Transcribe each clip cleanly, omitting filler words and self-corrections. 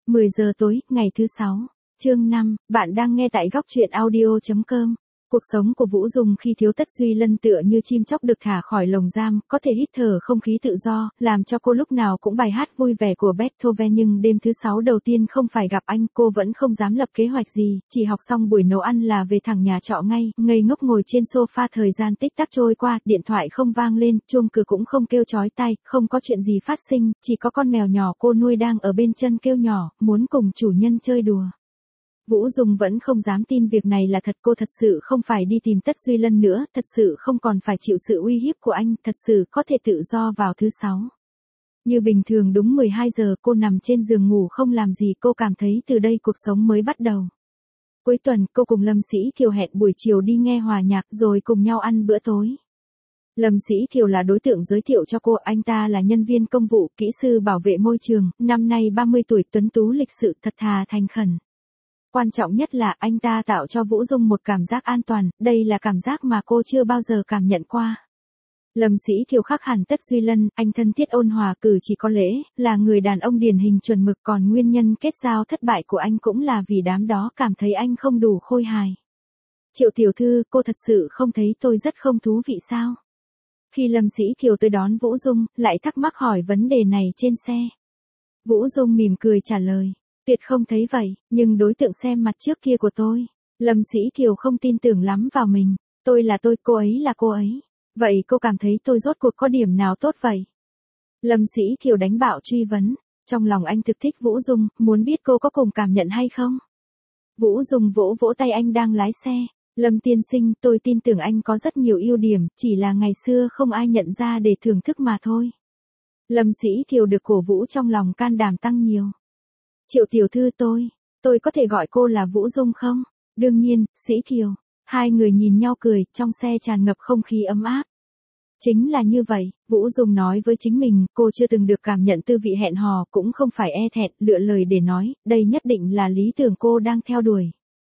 10 giờ tối, ngày thứ 6. Chương 5, bạn đang nghe tại góc truyện audio.com. Cuộc sống của Vũ Dung khi thiếu Tất Duy Lân tựa như chim chóc được thả khỏi lồng giam, có thể hít thở không khí tự do, làm cho cô lúc nào cũng bài hát vui vẻ của Beethoven. Nhưng đêm thứ 6 đầu tiên không phải gặp anh, cô vẫn không dám lập kế hoạch gì, chỉ học xong buổi nấu ăn là về thẳng nhà trọ ngay, ngây ngốc ngồi trên sofa. Thời gian tích tắc trôi qua, điện thoại không vang lên, chuông cửa cũng không kêu chói tai, không có chuyện gì phát sinh, chỉ có con mèo nhỏ cô nuôi đang ở bên chân kêu nhỏ, muốn cùng chủ nhân chơi đùa. Vũ Dung vẫn không dám tin việc này là thật, cô thật sự không phải đi tìm Tất Duy Lân nữa, thật sự không còn phải chịu sự uy hiếp của anh, thật sự có thể tự do vào thứ 6. Như bình thường đúng 12 giờ cô nằm trên giường ngủ không làm gì, cô cảm thấy từ đây cuộc sống mới bắt đầu. Cuối tuần cô cùng Lâm Sĩ Kiều hẹn buổi chiều đi nghe hòa nhạc rồi cùng nhau ăn bữa tối. Lâm Sĩ Kiều là đối tượng giới thiệu cho cô, anh ta là nhân viên công vụ, kỹ sư bảo vệ môi trường, năm nay 30 tuổi, tuấn tú lịch sự, thật thà thành khẩn. Quan trọng nhất là anh ta tạo cho Vũ Dung một cảm giác an toàn, đây là cảm giác mà cô chưa bao giờ cảm nhận qua. Lâm Sĩ Kiều khác hẳn Tất Duy Lân, anh thân thiết ôn hòa, cử chỉ có lễ, là người đàn ông điển hình chuẩn mực, còn nguyên nhân kết giao thất bại của anh cũng là vì đám đó cảm thấy anh không đủ khôi hài. Triệu tiểu thư, cô thật sự không thấy tôi rất không thú vị sao? Khi Lâm Sĩ Kiều tới đón Vũ Dung, lại thắc mắc hỏi vấn đề này trên xe. Vũ Dung mỉm cười trả lời. Tuyệt không thấy vậy, nhưng đối tượng xem mặt trước kia của tôi. Lâm Sĩ Kiều không tin tưởng lắm vào mình. Tôi là tôi, cô ấy là cô ấy. Vậy cô cảm thấy tôi rốt cuộc có điểm nào tốt vậy? Lâm Sĩ Kiều đánh bạo truy vấn. Trong lòng anh thực thích Vũ Dung, muốn biết cô có cùng cảm nhận hay không? Vũ Dung vỗ vỗ tay anh đang lái xe. Lâm tiên sinh, tôi tin tưởng anh có rất nhiều ưu điểm, chỉ là ngày xưa không ai nhận ra để thưởng thức mà thôi. Lâm Sĩ Kiều được cổ vũ trong lòng can đảm tăng nhiều. Triệu tiểu thư, tôi có thể gọi cô là Vũ Dung không? Đương nhiên, Sĩ Kiều. Hai người nhìn nhau cười, trong xe tràn ngập không khí ấm áp. Chính là như vậy, Vũ Dung nói với chính mình, cô chưa từng được cảm nhận tư vị hẹn hò, cũng không phải e thẹn, lựa lời để nói, đây nhất định là lý tưởng cô đang theo đuổi.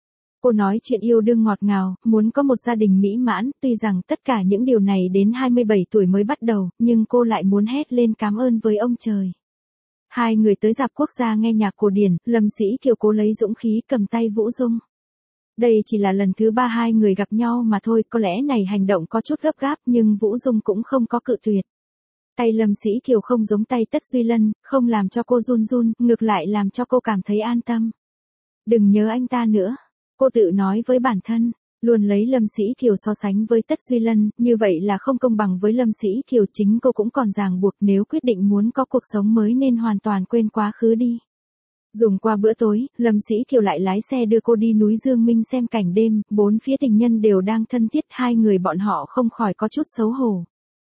Cô nói chuyện yêu đương ngọt ngào, muốn có một gia đình mỹ mãn, tuy rằng tất cả những điều này đến 27 tuổi mới bắt đầu, nhưng cô lại muốn hét lên cảm ơn với ông trời. Hai người tới rạp quốc gia nghe nhạc cổ điển, Lâm Sĩ Kiều cố lấy dũng khí cầm tay Vũ Dung. Đây chỉ là lần thứ 3 hai người gặp nhau mà thôi, có lẽ này hành động có chút gấp gáp nhưng Vũ Dung cũng không có cự tuyệt. Tay Lâm Sĩ Kiều không giống tay Tất Duy Lân, không làm cho cô run run, ngược lại làm cho cô cảm thấy an tâm. Đừng nhớ anh ta nữa, cô tự nói với bản thân. Luôn lấy Lâm Sĩ Kiều so sánh với Tất Duy Lân, như vậy là không công bằng với Lâm Sĩ Kiều, chính cô cũng còn ràng buộc, nếu quyết định muốn có cuộc sống mới nên hoàn toàn quên quá khứ đi. Dùng qua bữa tối, Lâm Sĩ Kiều lại lái xe đưa cô đi núi Dương Minh xem cảnh đêm, bốn phía tình nhân đều đang thân thiết, hai người bọn họ không khỏi có chút xấu hổ.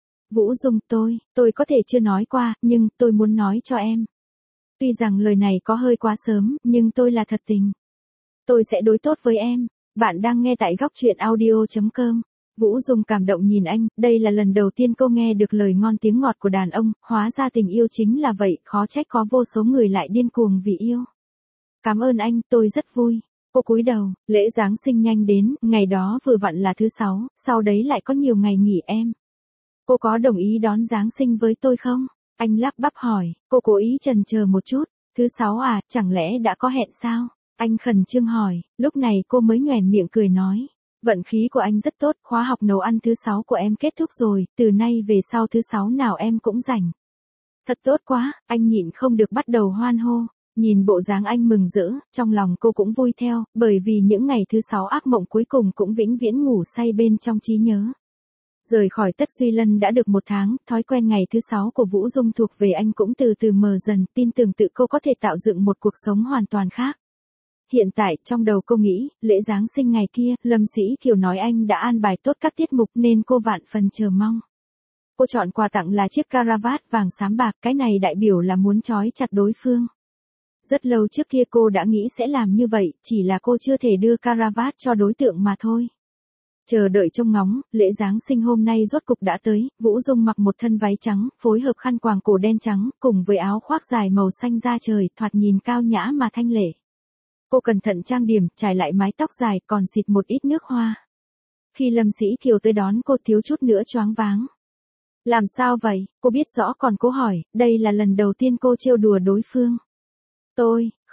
Vũ Dung, tôi có thể chưa nói qua, nhưng tôi muốn nói cho em. Tuy rằng lời này có hơi quá sớm, nhưng tôi là thật tình. Tôi sẽ đối tốt với em. Bạn đang nghe tại góc truyện audio.com. Vũ Dung cảm động nhìn anh, đây là lần đầu tiên cô nghe được lời ngon tiếng ngọt của đàn ông, hóa ra tình yêu chính là vậy, khó trách có vô số người lại điên cuồng vì yêu. Cảm ơn anh, tôi rất vui. Cô cúi đầu, lễ Giáng sinh nhanh đến, ngày đó vừa vặn là thứ 6, sau đấy lại có nhiều ngày nghỉ em. Cô có đồng ý đón Giáng sinh với tôi không? Anh lắp bắp hỏi, cô cố ý chần chờ một chút, thứ 6 à, chẳng lẽ đã có hẹn sao? Anh khẩn trương hỏi, lúc này cô mới nhoẻn miệng cười nói. Vận khí của anh rất tốt, khóa học nấu ăn thứ 6 của em kết thúc rồi, từ nay về sau thứ 6 nào em cũng rảnh. Thật tốt quá, anh nhịn không được bắt đầu hoan hô. Nhìn bộ dáng anh mừng rỡ, trong lòng cô cũng vui theo, bởi vì những ngày thứ 6 ác mộng cuối cùng cũng vĩnh viễn ngủ say bên trong trí nhớ. Rời khỏi Tất Duy Lân đã được 1 tháng, thói quen ngày thứ 6 của Vũ Dung thuộc về anh cũng từ từ mờ dần, tin tưởng tự cô có thể tạo dựng một cuộc sống hoàn toàn khác. Hiện tại, trong đầu cô nghĩ, lễ Giáng sinh ngày kia, Lâm Sĩ Kiều nói anh đã an bài tốt các tiết mục nên cô vạn phần chờ mong. Cô chọn quà tặng là chiếc caravat vàng xám bạc, cái này đại biểu là muốn trói chặt đối phương. Rất lâu trước kia cô đã nghĩ sẽ làm như vậy, chỉ là cô chưa thể đưa caravat cho đối tượng mà thôi. Chờ đợi trông ngóng, lễ Giáng sinh hôm nay rốt cục đã tới, Vũ Dung mặc một thân váy trắng, phối hợp khăn quàng cổ đen trắng, cùng với áo khoác dài màu xanh da trời, thoạt nhìn cao nhã mà thanh lệ. Cô cẩn thận trang điểm, trải lại mái tóc dài, còn xịt một ít nước hoa. Khi Lâm Sĩ Kiều tới đón cô thiếu chút nữa choáng váng. Làm sao vậy? Cô biết rõ còn cố hỏi, đây là lần đầu tiên cô trêu đùa đối phương.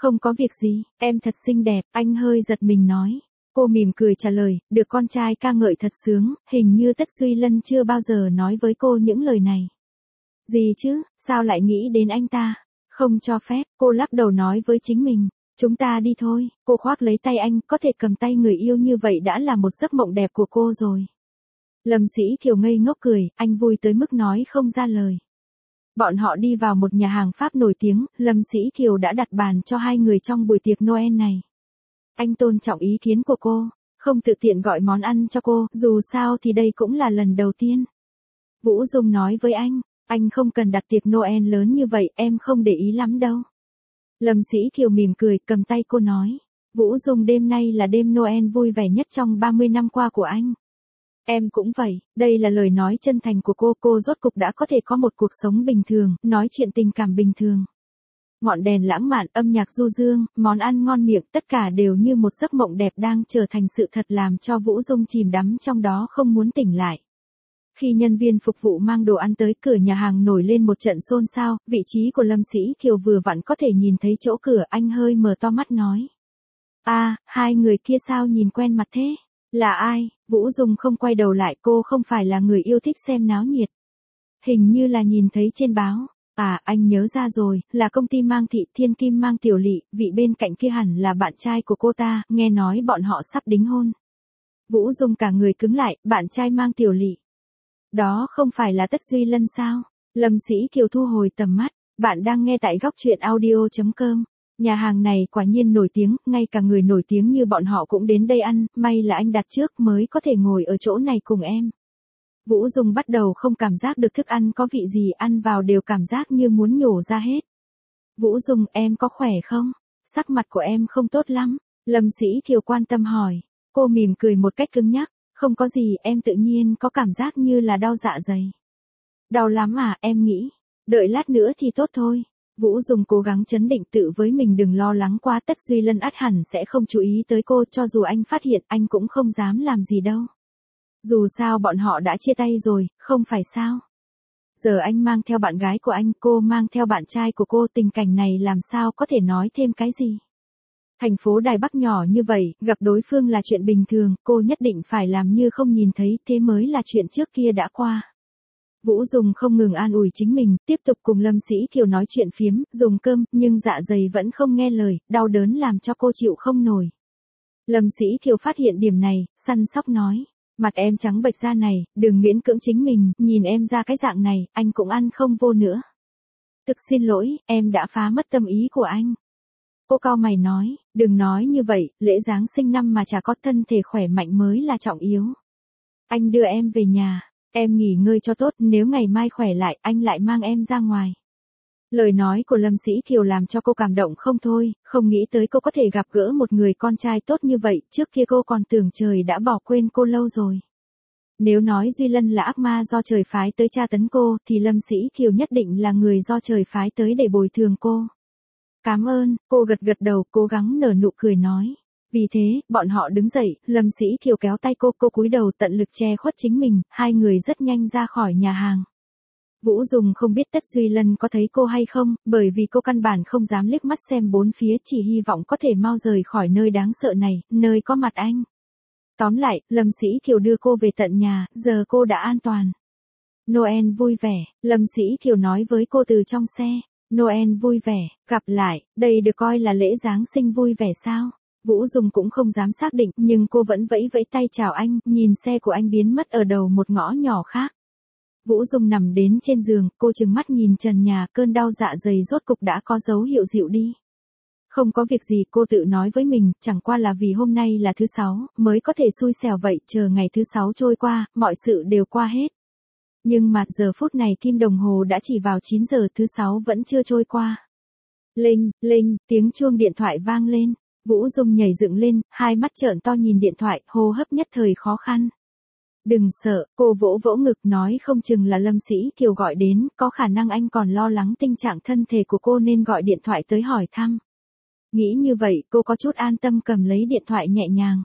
Không có việc gì, em thật xinh đẹp, anh hơi giật mình nói. Cô mỉm cười trả lời, được con trai ca ngợi thật sướng, hình như Tất Duy Lân chưa bao giờ nói với cô những lời này. Gì chứ, sao lại nghĩ đến anh ta? Không cho phép, cô lắc đầu nói với chính mình. Chúng ta đi thôi, cô khoác lấy tay anh, có thể cầm tay người yêu như vậy đã là một giấc mộng đẹp của cô rồi. Lâm Sĩ Kiều ngây ngốc cười, anh vui tới mức nói không ra lời. Bọn họ đi vào một nhà hàng Pháp nổi tiếng, Lâm Sĩ Kiều đã đặt bàn cho hai người trong buổi tiệc Noel này. Anh tôn trọng ý kiến của cô, không tự tiện gọi món ăn cho cô, dù sao thì đây cũng là lần đầu tiên. Vũ Dung nói với anh không cần đặt tiệc Noel lớn như vậy, em không để ý lắm đâu. Lâm Sĩ Kiều mỉm cười, cầm tay cô nói. Vũ Dung, đêm nay là đêm Noel vui vẻ nhất trong 30 năm qua của anh. Em cũng vậy, đây là lời nói chân thành của cô rốt cục đã có thể có một cuộc sống bình thường, nói chuyện tình cảm bình thường. Ngọn đèn lãng mạn, âm nhạc du dương, món ăn ngon miệng, tất cả đều như một giấc mộng đẹp đang trở thành sự thật làm cho Vũ Dung chìm đắm trong đó không muốn tỉnh lại. Khi nhân viên phục vụ mang đồ ăn tới cửa nhà hàng nổi lên một trận xôn xao, vị trí của Lâm Sĩ Kiều vừa vặn có thể nhìn thấy chỗ cửa, anh hơi mở to mắt nói. Hai người kia sao nhìn quen mặt thế? Là ai? Vũ Dung không quay đầu lại, cô không phải là người yêu thích xem náo nhiệt. Hình như là nhìn thấy trên báo. Anh nhớ ra rồi, là công ty Mang Thị Thiên Kim Mang Tiểu Lị, vị bên cạnh kia hẳn là bạn trai của cô ta, nghe nói bọn họ sắp đính hôn. Vũ Dung cả người cứng lại, bạn trai Mang Tiểu Lị. Đó không phải là Tất Duy Lân sao? Lâm Sĩ Kiều thu hồi tầm mắt, bạn đang nghe tại góc truyện audio.com. Nhà hàng này quả nhiên nổi tiếng, ngay cả người nổi tiếng như bọn họ cũng đến đây ăn, may là anh đặt trước mới có thể ngồi ở chỗ này cùng em. Vũ Dung bắt đầu không cảm giác được thức ăn có vị gì, ăn vào đều cảm giác như muốn nhổ ra hết. Vũ Dung, em có khỏe không? Sắc mặt của em không tốt lắm. Lâm Sĩ Kiều quan tâm hỏi. Cô mỉm cười một cách cứng nhắc. Không có gì, em tự nhiên có cảm giác như là đau dạ dày. Đau lắm à, em nghĩ. Đợi lát nữa thì tốt thôi. Vũ Dung cố gắng trấn định tự với mình, đừng lo lắng quá, Tất Duy Lân ắt hẳn sẽ không chú ý tới cô, cho dù anh phát hiện anh cũng không dám làm gì đâu. Dù sao bọn họ đã chia tay rồi, không phải sao? Giờ anh mang theo bạn gái của anh, cô mang theo bạn trai của cô, tình cảnh này làm sao có thể nói thêm cái gì? Thành phố Đài Bắc nhỏ như vậy, gặp đối phương là chuyện bình thường, cô nhất định phải làm như không nhìn thấy, thế mới là chuyện trước kia đã qua. Vũ Dung không ngừng an ủi chính mình, tiếp tục cùng Lâm Sĩ Kiều nói chuyện phiếm, dùng cơm, nhưng dạ dày vẫn không nghe lời, đau đớn làm cho cô chịu không nổi. Lâm Sĩ Kiều phát hiện điểm này, săn sóc nói. Mặt em trắng bệch ra này, đừng miễn cưỡng chính mình, nhìn em ra cái dạng này, anh cũng ăn không vô nữa. Thực xin lỗi, em đã phá mất tâm ý của anh. Cô cau mày nói, đừng nói như vậy, lễ Giáng sinh năm mà chả có, thân thể khỏe mạnh mới là trọng yếu. Anh đưa em về nhà, em nghỉ ngơi cho tốt, nếu ngày mai khỏe lại, anh lại mang em ra ngoài. Lời nói của Lâm Sĩ Kiều làm cho cô cảm động không thôi, không nghĩ tới cô có thể gặp gỡ một người con trai tốt như vậy, trước kia cô còn tưởng trời đã bỏ quên cô lâu rồi. Nếu nói Duy Lân là ác ma do trời phái tới tra tấn cô, thì Lâm Sĩ Kiều nhất định là người do trời phái tới để bồi thường cô. Cảm ơn, cô gật gật đầu, cố gắng nở nụ cười nói. Vì thế, bọn họ đứng dậy, Lâm Sĩ Kiều kéo tay cô cúi đầu tận lực che khuất chính mình, hai người rất nhanh ra khỏi nhà hàng. Vũ Dung không biết Tất Duy Lân có thấy cô hay không, bởi vì cô căn bản không dám liếc mắt xem bốn phía, chỉ hy vọng có thể mau rời khỏi nơi đáng sợ này, nơi có mặt anh. Tóm lại, Lâm Sĩ Kiều đưa cô về tận nhà, giờ cô đã an toàn. Noel vui vẻ, Lâm Sĩ Kiều nói với cô từ trong xe. Noel vui vẻ, gặp lại, đây được coi là lễ Giáng sinh vui vẻ sao? Vũ Dung cũng không dám xác định, nhưng cô vẫn vẫy vẫy tay chào anh, nhìn xe của anh biến mất ở đầu một ngõ nhỏ khác. Vũ Dung nằm đến trên giường, cô trừng mắt nhìn trần nhà, cơn đau dạ dày rốt cục đã có dấu hiệu dịu đi. Không có việc gì, cô tự nói với mình, chẳng qua là vì hôm nay là thứ Sáu, mới có thể xui xẻo vậy, chờ ngày thứ Sáu trôi qua, mọi sự đều qua hết. Nhưng mà giờ phút này kim đồng hồ đã chỉ vào 9 giờ, thứ Sáu vẫn chưa trôi qua. Linh, linh, tiếng chuông điện thoại vang lên. Vũ Dung nhảy dựng lên, hai mắt trợn to nhìn điện thoại, hô hấp nhất thời khó khăn. Đừng sợ, cô vỗ vỗ ngực nói, không chừng là Lâm Sĩ Kiều gọi đến, có khả năng anh còn lo lắng tình trạng thân thể của cô nên gọi điện thoại tới hỏi thăm. Nghĩ như vậy, cô có chút an tâm cầm lấy điện thoại nhẹ nhàng.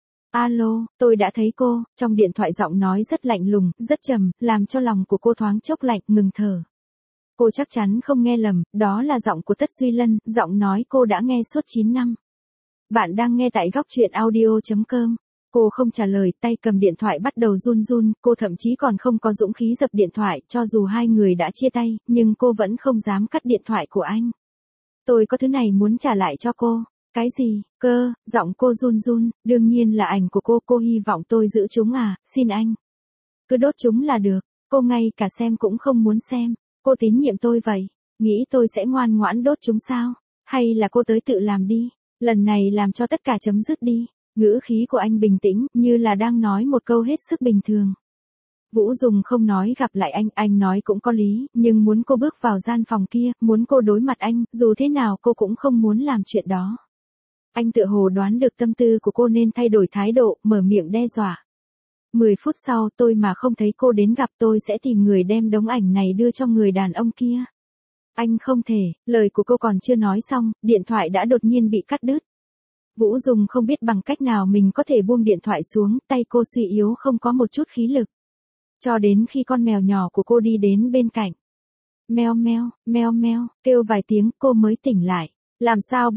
Alo, tôi đã thấy cô, trong điện thoại giọng nói rất lạnh lùng, rất trầm, làm cho lòng của cô thoáng chốc lạnh, ngừng thở. Cô chắc chắn không nghe lầm, đó là giọng của Tất Duy Lân, giọng nói cô đã nghe suốt 9 năm. Bạn đang nghe tại góc truyện audio.com. Cô không trả lời, tay cầm điện thoại bắt đầu run run, cô thậm chí còn không có dũng khí dập điện thoại, cho dù hai người đã chia tay, nhưng cô vẫn không dám cắt điện thoại của anh. Tôi có thứ này muốn trả lại cho cô. Cái gì, cơ, giọng cô run run, đương nhiên là ảnh của cô hy vọng tôi giữ chúng à, xin anh. Cứ đốt chúng là được, cô ngay cả xem cũng không muốn xem, cô tín nhiệm tôi vậy, nghĩ tôi sẽ ngoan ngoãn đốt chúng sao, hay là cô tới tự làm đi, lần này làm cho tất cả chấm dứt đi. Ngữ khí của anh bình tĩnh, như là đang nói một câu hết sức bình thường. Vũ Dung không nói gặp lại anh nói cũng có lý, nhưng muốn cô bước vào gian phòng kia, muốn cô đối mặt anh, dù thế nào cô cũng không muốn làm chuyện đó. Anh tựa hồ đoán được tâm tư của cô nên thay đổi thái độ, mở miệng đe dọa. 10 phút sau tôi mà không thấy cô đến gặp tôi sẽ tìm người đem đống ảnh này đưa cho người đàn ông kia. Anh không thể, lời của cô còn chưa nói xong, điện thoại đã đột nhiên bị cắt đứt. Vũ Dung không biết bằng cách nào mình có thể buông điện thoại xuống, tay cô suy yếu không có một chút khí lực. Cho đến khi con mèo nhỏ của cô đi đến bên cạnh. Meo meo, meo meo, kêu vài tiếng cô mới tỉnh lại. Làm sao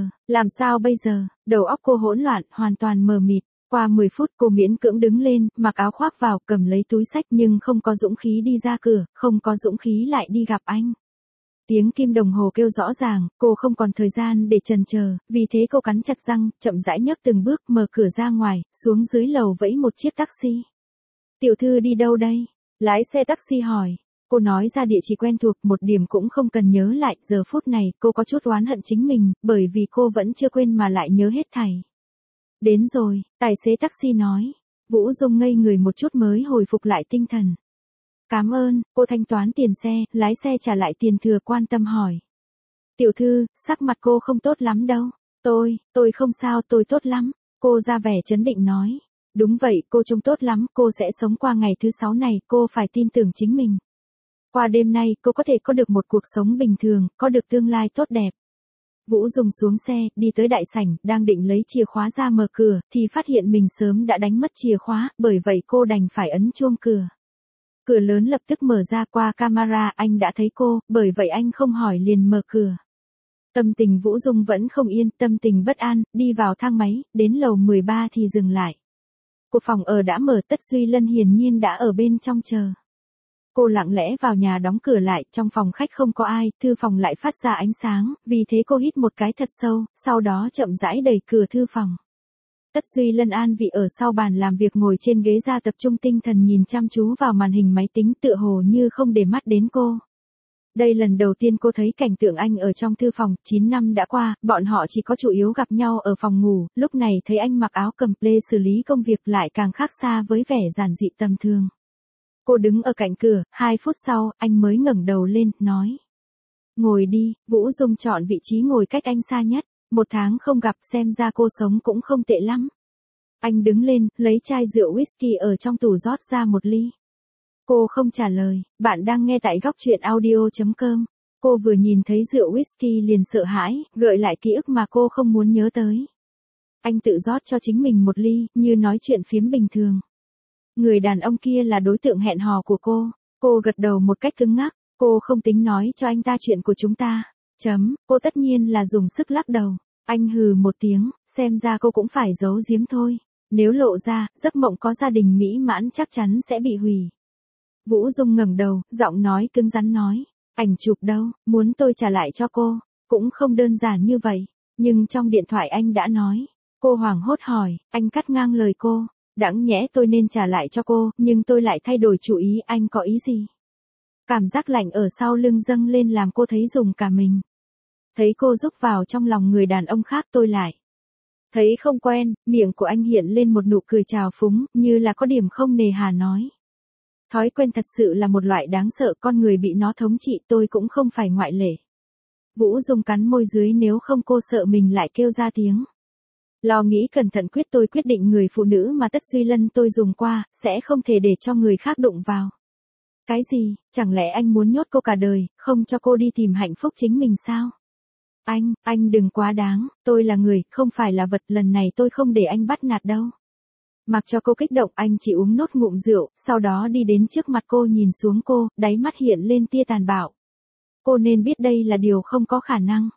bây giờ, đầu óc cô hỗn loạn, hoàn toàn mờ mịt. Qua 10 phút cô miễn cưỡng đứng lên, mặc áo khoác vào, cầm lấy túi xách nhưng không có dũng khí đi ra cửa, không có dũng khí lại đi gặp anh. Tiếng kim đồng hồ kêu rõ ràng, cô không còn thời gian để chần chờ, vì thế cô cắn chặt răng, chậm rãi nhấc từng bước, mở cửa ra ngoài, xuống dưới lầu vẫy một chiếc taxi. Tiểu thư đi đâu đây? Lái xe taxi hỏi. Cô nói ra địa chỉ quen thuộc, một điểm cũng không cần nhớ lại, giờ phút này cô có chút oán hận chính mình, bởi vì cô vẫn chưa quên mà lại nhớ hết thảy. Đến rồi, tài xế taxi nói. Vũ Dung ngây người một chút mới hồi phục lại tinh thần. Cảm ơn, cô thanh toán tiền xe, lái xe trả lại tiền thừa quan tâm hỏi. Tiểu thư, sắc mặt cô không tốt lắm đâu. Tôi không sao, tôi tốt lắm. Cô ra vẻ trấn định nói. Đúng vậy, cô trông tốt lắm, cô sẽ sống qua ngày thứ 6 này, cô phải tin tưởng chính mình. Qua đêm nay, cô có thể có được một cuộc sống bình thường, có được tương lai tốt đẹp. Vũ Dung xuống xe, đi tới đại sảnh, đang định lấy chìa khóa ra mở cửa, thì phát hiện mình sớm đã đánh mất chìa khóa, bởi vậy cô đành phải ấn chuông cửa. Cửa lớn lập tức mở ra, qua camera anh đã thấy cô, bởi vậy anh không hỏi liền mở cửa. Tâm tình Vũ Dung vẫn không yên, tâm tình bất an, đi vào thang máy, đến lầu 13 thì dừng lại. Cuộc phòng ở đã mở, Tất Duy Lân hiển nhiên đã ở bên trong chờ. Cô lặng lẽ vào nhà đóng cửa lại, trong phòng khách không có ai, thư phòng lại phát ra ánh sáng, vì thế cô hít một cái thật sâu, sau đó chậm rãi đẩy cửa thư phòng. Tất Duy Lân an vị ở sau bàn làm việc ngồi trên ghế ra tập trung tinh thần nhìn chăm chú vào màn hình máy tính tựa hồ như không để mắt đến cô. Đây lần đầu tiên cô thấy cảnh tượng anh ở trong thư phòng, 9 năm đã qua, bọn họ chỉ có chủ yếu gặp nhau ở phòng ngủ, lúc này thấy anh mặc áo cầm plê xử lý công việc lại càng khác xa với vẻ giản dị tầm thường. Cô đứng ở cạnh cửa, 2 phút sau, anh mới ngẩng đầu lên, nói. Ngồi đi, Vũ Dung chọn vị trí ngồi cách anh xa nhất, 1 tháng không gặp xem ra cô sống cũng không tệ lắm. Anh đứng lên, lấy chai rượu whisky ở trong tủ rót ra một ly. Cô không trả lời, bạn đang nghe tại góc truyện audio.com. Cô vừa nhìn thấy rượu whisky liền sợ hãi, gợi lại ký ức mà cô không muốn nhớ tới. Anh tự rót cho chính mình một ly, như nói chuyện phiếm bình thường. Người đàn ông kia là đối tượng hẹn hò của cô gật đầu một cách cứng ngắc, cô không tính nói cho anh ta chuyện của chúng ta. Cô tất nhiên là dùng sức lắc đầu. Anh hừ một tiếng, xem ra cô cũng phải giấu giếm thôi. Nếu lộ ra, giấc mộng có gia đình mỹ mãn chắc chắn sẽ bị hủy. Vũ Dung ngẩng đầu, giọng nói cứng rắn nói. Ảnh chụp đâu, muốn tôi trả lại cho cô. Cũng không đơn giản như vậy. Nhưng trong điện thoại anh đã nói. Cô hoảng hốt hỏi, anh cắt ngang lời cô. Đáng nhẽ tôi nên trả lại cho cô, nhưng tôi lại thay đổi chủ ý, anh có ý gì? Cảm giác lạnh ở sau lưng dâng lên làm cô thấy rùng cả mình. Thấy cô rúc vào trong lòng người đàn ông khác tôi lại. Thấy không quen, miệng của anh hiện lên một nụ cười trào phúng, như là có điểm không nề hà nói. Thói quen thật sự là một loại đáng sợ, con người bị nó thống trị, tôi cũng không phải ngoại lệ. Vũ Dung cắn môi dưới, nếu không cô sợ mình lại kêu ra tiếng. Lo nghĩ cẩn thận tôi quyết định người phụ nữ mà Tất Duy Lân tôi dùng qua, sẽ không thể để cho người khác đụng vào. Cái gì, chẳng lẽ anh muốn nhốt cô cả đời, không cho cô đi tìm hạnh phúc chính mình sao? Anh đừng quá đáng, tôi là người, không phải là vật, lần này tôi không để anh bắt nạt đâu. Mặc cho cô kích động, anh chỉ uống nốt ngụm rượu, sau đó đi đến trước mặt cô nhìn xuống cô, đáy mắt hiện lên tia tàn bạo. Cô nên biết đây là điều không có khả năng.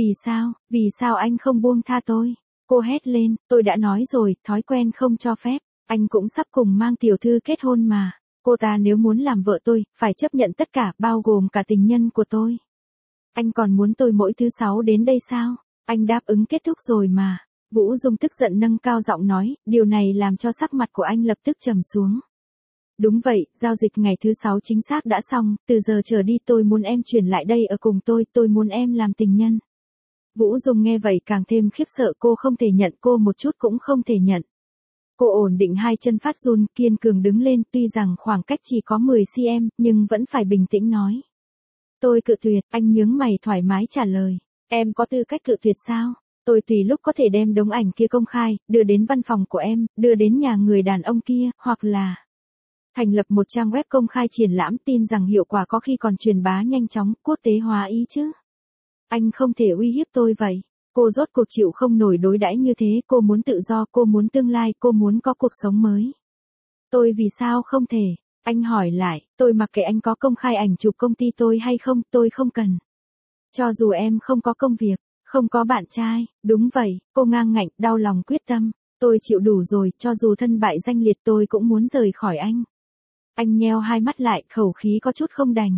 Vì sao anh không buông tha tôi? Cô hét lên, tôi đã nói rồi, thói quen không cho phép. Anh cũng sắp cùng Mang tiểu thư kết hôn mà. Cô ta nếu muốn làm vợ tôi, phải chấp nhận tất cả, bao gồm cả tình nhân của tôi. Anh còn muốn tôi mỗi thứ sáu đến đây sao? Anh đáp ứng kết thúc rồi mà. Vũ Dung tức giận nâng cao giọng nói, điều này làm cho sắc mặt của anh lập tức trầm xuống. Đúng vậy, giao dịch ngày thứ sáu chính xác đã xong, từ giờ trở đi tôi muốn em chuyển lại đây ở cùng tôi muốn em làm tình nhân. Vũ Dung nghe vậy càng thêm khiếp sợ, cô không thể nhận, cô một chút cũng không thể nhận. Cô ổn định hai chân phát run, kiên cường đứng lên, tuy rằng khoảng cách chỉ có 10 cm, nhưng vẫn phải bình tĩnh nói. Tôi cự tuyệt, anh nhướng mày thoải mái trả lời. Em có tư cách cự tuyệt sao? Tôi tùy lúc có thể đem đống ảnh kia công khai, đưa đến văn phòng của em, đưa đến nhà người đàn ông kia, hoặc là thành lập một trang web công khai triển lãm, tin rằng hiệu quả có khi còn truyền bá nhanh chóng, quốc tế hóa ý chứ. Anh không thể uy hiếp tôi vậy. Cô rốt cuộc chịu không nổi đối đãi như thế, cô muốn tự do, cô muốn tương lai, cô muốn có cuộc sống mới. Tôi vì sao không thể? Anh hỏi lại, tôi mặc kệ anh có công khai ảnh chụp công ty tôi hay không, tôi không cần. Cho dù em không có công việc, không có bạn trai, đúng vậy, cô ngang ngạnh, đau lòng quyết tâm. Tôi chịu đủ rồi, cho dù thân bại danh liệt tôi cũng muốn rời khỏi anh. Anh nheo hai mắt lại, khẩu khí có chút không đành.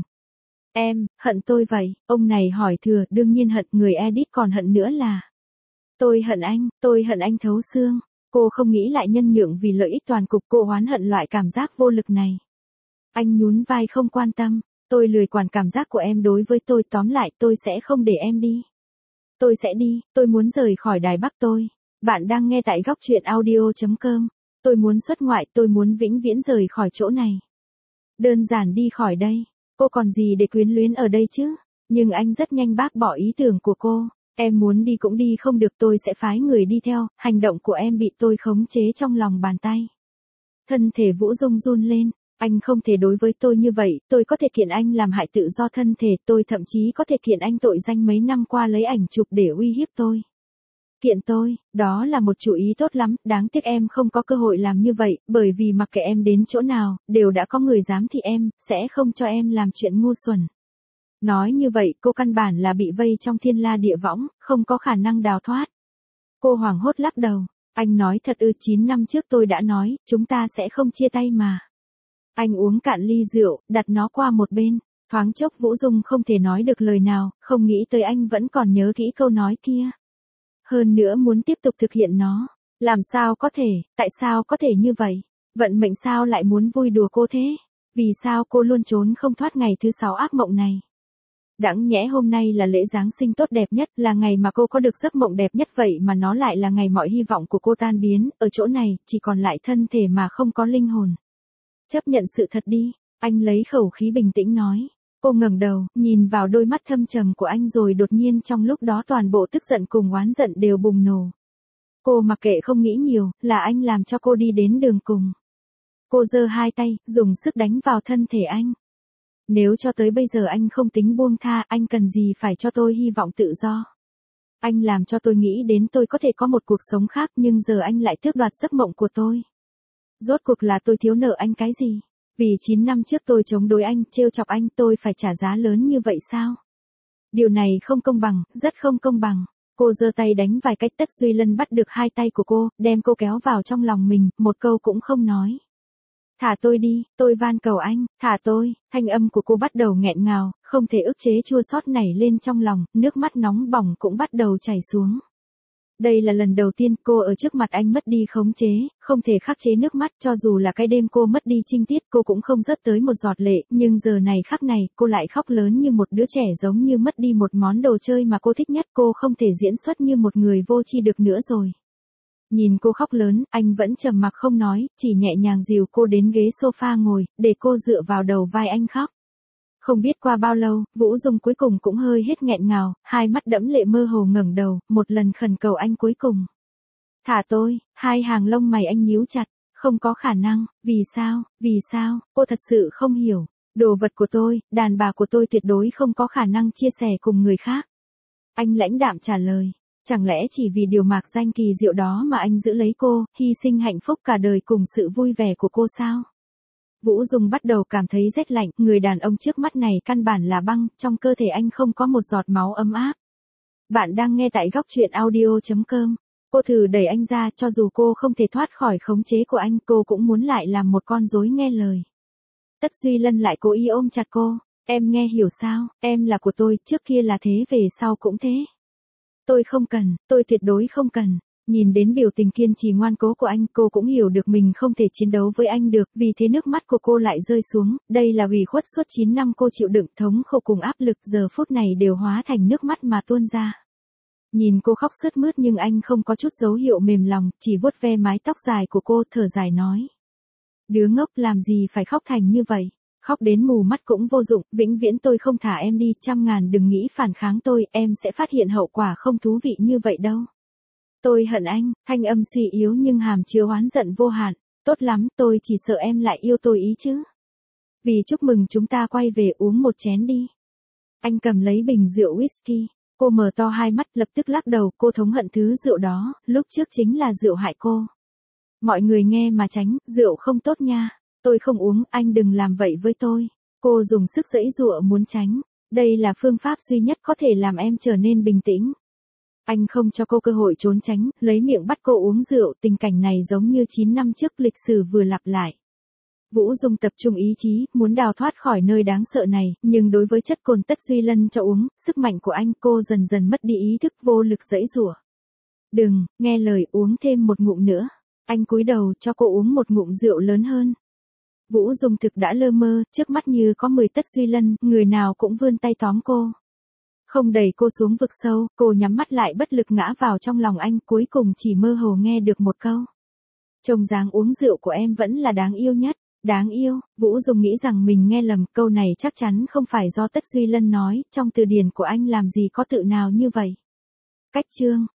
Em, hận tôi vậy, ông này hỏi thừa, đương nhiên hận, người edit còn hận nữa là. Tôi hận anh thấu xương. Cô không nghĩ lại nhân nhượng vì lợi ích toàn cục, cô oán hận loại cảm giác vô lực này. Anh nhún vai không quan tâm, tôi lười quản cảm giác của em đối với tôi, tóm lại tôi sẽ không để em đi. Tôi sẽ đi, tôi muốn rời khỏi Đài Bắc tôi. Bạn đang nghe tại góc truyện audio.com. Tôi muốn xuất ngoại, tôi muốn vĩnh viễn rời khỏi chỗ này. Đơn giản đi khỏi đây. Cô còn gì để quyến luyến ở đây chứ? Nhưng anh rất nhanh bác bỏ ý tưởng của cô. Em muốn đi cũng đi không được, tôi sẽ phái người đi theo, hành động của em bị tôi khống chế trong lòng bàn tay. Thân thể Vũ Dung run lên, anh không thể đối với tôi như vậy, tôi có thể kiện anh làm hại tự do thân thể, tôi thậm chí có thể kiện anh tội danh mấy năm qua lấy ảnh chụp để uy hiếp tôi. Kiện tôi, đó là một chủ ý tốt lắm, đáng tiếc em không có cơ hội làm như vậy, bởi vì mặc kệ em đến chỗ nào, đều đã có người giám thị em, sẽ không cho em làm chuyện ngu xuẩn. Nói như vậy, cô căn bản là bị vây trong thiên la địa võng, không có khả năng đào thoát. Cô hoảng hốt lắc đầu, anh nói thật ư? 9 năm trước tôi đã nói, chúng ta sẽ không chia tay mà. Anh uống cạn ly rượu, đặt nó qua một bên, thoáng chốc Vũ Dung không thể nói được lời nào, không nghĩ tới anh vẫn còn nhớ kỹ câu nói kia. Hơn nữa muốn tiếp tục thực hiện nó. Làm sao có thể, tại sao có thể như vậy? Vận mệnh sao lại muốn vui đùa cô thế? Vì sao cô luôn trốn không thoát ngày thứ 6 ác mộng này? Đáng nhẽ hôm nay là lễ Giáng sinh tốt đẹp nhất, là ngày mà cô có được giấc mộng đẹp nhất, vậy mà nó lại là ngày mọi hy vọng của cô tan biến, ở chỗ này, chỉ còn lại thân thể mà không có linh hồn. Chấp nhận sự thật đi, anh lấy khẩu khí bình tĩnh nói. Cô ngẩng đầu, nhìn vào đôi mắt thâm trầm của anh rồi đột nhiên trong lúc đó toàn bộ tức giận cùng oán giận đều bùng nổ. Cô mặc kệ không nghĩ nhiều, là anh làm cho cô đi đến đường cùng. Cô giơ hai tay, dùng sức đánh vào thân thể anh. Nếu cho tới bây giờ anh không tính buông tha, anh cần gì phải cho tôi hy vọng tự do. Anh làm cho tôi nghĩ đến tôi có thể có một cuộc sống khác, nhưng giờ anh lại tước đoạt giấc mộng của tôi. Rốt cuộc là tôi thiếu nợ anh cái gì? Vì 9 năm trước tôi chống đối anh, trêu chọc anh, tôi phải trả giá lớn như vậy sao? Điều này không công bằng, rất không công bằng. Cô giơ tay đánh vài cách, Tất Duy Lân bắt được hai tay của cô, đem cô kéo vào trong lòng mình, một câu cũng không nói. Thả tôi đi, tôi van cầu anh, thả tôi. Thanh âm của cô bắt đầu nghẹn ngào, không thể ức chế chua xót nảy lên trong lòng, nước mắt nóng bỏng cũng bắt đầu chảy xuống. Đây là lần đầu tiên cô ở trước mặt anh mất đi khống chế, không thể khắc chế nước mắt, cho dù là cái đêm cô mất đi trinh tiết cô cũng không rớt tới một giọt lệ, nhưng giờ này khắc này, cô lại khóc lớn như một đứa trẻ, giống như mất đi một món đồ chơi mà cô thích nhất, cô không thể diễn xuất như một người vô tri được nữa rồi. Nhìn cô khóc lớn, anh vẫn trầm mặc không nói, chỉ nhẹ nhàng dìu cô đến ghế sofa ngồi, để cô dựa vào đầu vai anh khóc. Không biết qua bao lâu, Vũ Dung cuối cùng cũng hơi hết nghẹn ngào, hai mắt đẫm lệ mơ hồ ngẩng đầu, một lần khẩn cầu anh cuối cùng. Thả tôi, hai hàng lông mày anh nhíu chặt, không có khả năng, vì sao, cô thật sự không hiểu. Đồ vật của tôi, đàn bà của tôi tuyệt đối không có khả năng chia sẻ cùng người khác. Anh lãnh đạm trả lời, chẳng lẽ chỉ vì điều mạc danh kỳ diệu đó mà anh giữ lấy cô, hy sinh hạnh phúc cả đời cùng sự vui vẻ của cô sao? Vũ Dung bắt đầu cảm thấy rét lạnh, người đàn ông trước mắt này căn bản là băng, trong cơ thể anh không có một giọt máu ấm áp. Bạn đang nghe tại góc truyện audio.com. Cô thử đẩy anh ra, cho dù cô không thể thoát khỏi khống chế của anh, cô cũng muốn lại làm một con rối nghe lời. Tất Duy Lân lại cố ý ôm chặt cô. Em nghe hiểu sao, em là của tôi, trước kia là thế về sau cũng thế. Tôi không cần, tôi tuyệt đối không cần. Nhìn đến biểu tình kiên trì ngoan cố của anh, cô cũng hiểu được mình không thể chiến đấu với anh được, vì thế nước mắt của cô lại rơi xuống, đây là ủy khuất suốt 9 năm cô chịu đựng, thống khổ cùng áp lực giờ phút này đều hóa thành nước mắt mà tuôn ra. Nhìn cô khóc sướt mướt nhưng anh không có chút dấu hiệu mềm lòng, chỉ vuốt ve mái tóc dài của cô, thở dài nói. Đứa ngốc, làm gì phải khóc thành như vậy, khóc đến mù mắt cũng vô dụng, vĩnh viễn tôi không thả em đi, trăm ngàn đừng nghĩ phản kháng tôi, em sẽ phát hiện hậu quả không thú vị như vậy đâu. Tôi hận anh, thanh âm suy yếu nhưng hàm chứa oán giận vô hạn. Tốt lắm, tôi chỉ sợ em lại yêu tôi ý chứ. Vì chúc mừng chúng ta quay về uống một chén đi. Anh cầm lấy bình rượu whisky. Cô mở to hai mắt, lập tức lắc đầu, cô thống hận thứ rượu đó, lúc trước chính là rượu hại cô. Mọi người nghe mà tránh, rượu không tốt nha. Tôi không uống, anh đừng làm vậy với tôi. Cô dùng sức giãy giụa muốn tránh. Đây là phương pháp duy nhất có thể làm em trở nên bình tĩnh. Anh không cho cô cơ hội trốn tránh, lấy miệng bắt cô uống rượu, tình cảnh này giống như 9 năm trước lịch sử vừa lặp lại. Vũ Dung tập trung ý chí, muốn đào thoát khỏi nơi đáng sợ này, nhưng đối với chất cồn Tất Duy Lân cho uống, sức mạnh của anh, cô dần dần mất đi ý thức, vô lực giãy giụa. Đừng, nghe lời, uống thêm một ngụm nữa. Anh cúi đầu cho cô uống một ngụm rượu lớn hơn. Vũ Dung thực đã lơ mơ, trước mắt như có 10 Tất Duy Lân, người nào cũng vươn tay tóm cô. Không đẩy cô xuống vực sâu, cô nhắm mắt lại bất lực ngã vào trong lòng anh, cuối cùng chỉ mơ hồ nghe được một câu. Trông dáng uống rượu của em vẫn là đáng yêu nhất. Đáng yêu, Vũ Dung nghĩ rằng mình nghe lầm, câu này chắc chắn không phải do Tất Duy Lân nói, trong từ điển của anh làm gì có tự nào như vậy. Cách chương.